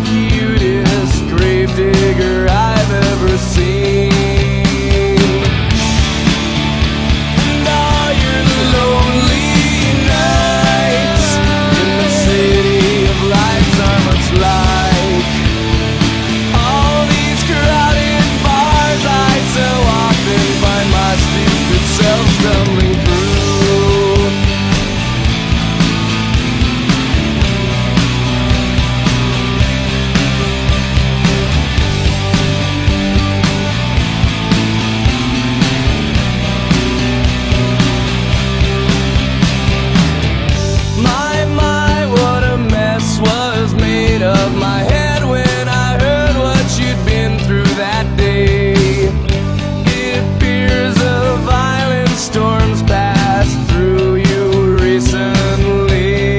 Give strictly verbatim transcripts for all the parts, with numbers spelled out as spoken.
cutest gravedigger I've ever seen. And all your lonely nights in the city of lights are much like all these crowded bars I so often find my stupid self stumbling through. Of my head when I heard what you'd been through that day. It appears a violent storm's passed through you recently.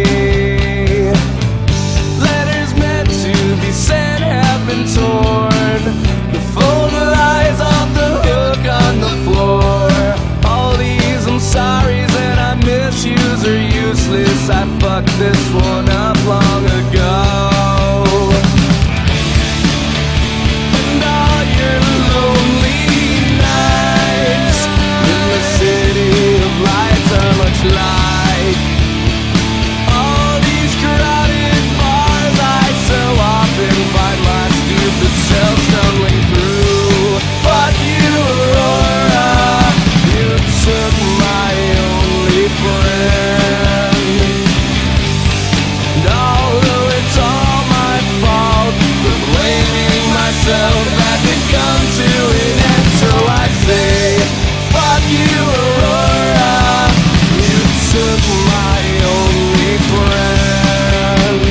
Letters meant to be sent have been torn. The phone lies off the hook on the floor. All these I'm sorry's and I misuse are useless. I fucked this one up long ago. Like all these crowded bars I so often find my stupid self stumbling through. But you, Aurora, you took my only friend. And although it's all my fault for blaming myself, that did come to an end. So I say, fuck you, Aurora, took my only friend.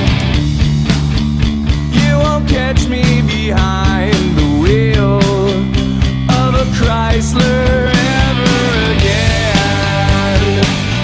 You won't catch me behind the wheel of a Chrysler ever again.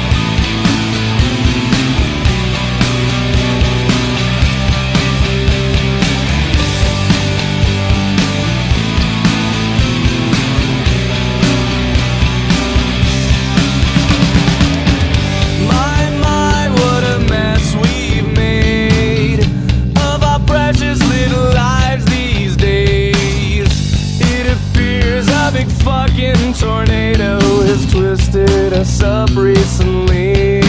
Fucking tornado has twisted us up recently.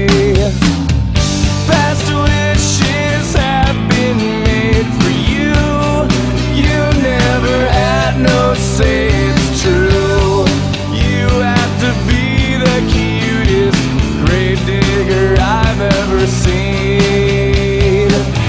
Past wishes have been made for you. You never had no say, it's true. You have to be the cutest gravedigger I've ever seen.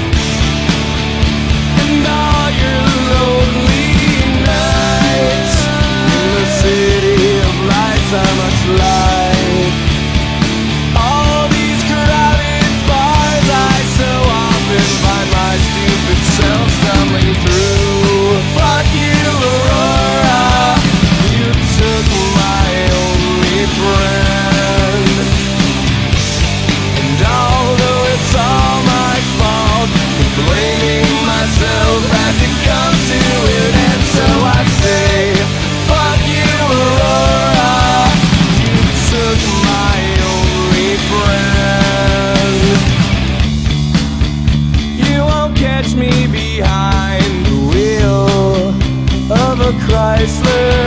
And all your lonely nights city of lights are much like all these crowded bars I so often find my stupid self stumbling through. Fuck you, Aurora, you took my only friend. And although it's all my fault for blaming myself, had to come to an end. So I say, fuck you, Aurora, you took my only friend. You won't catch me behind the wheel of a Chrysler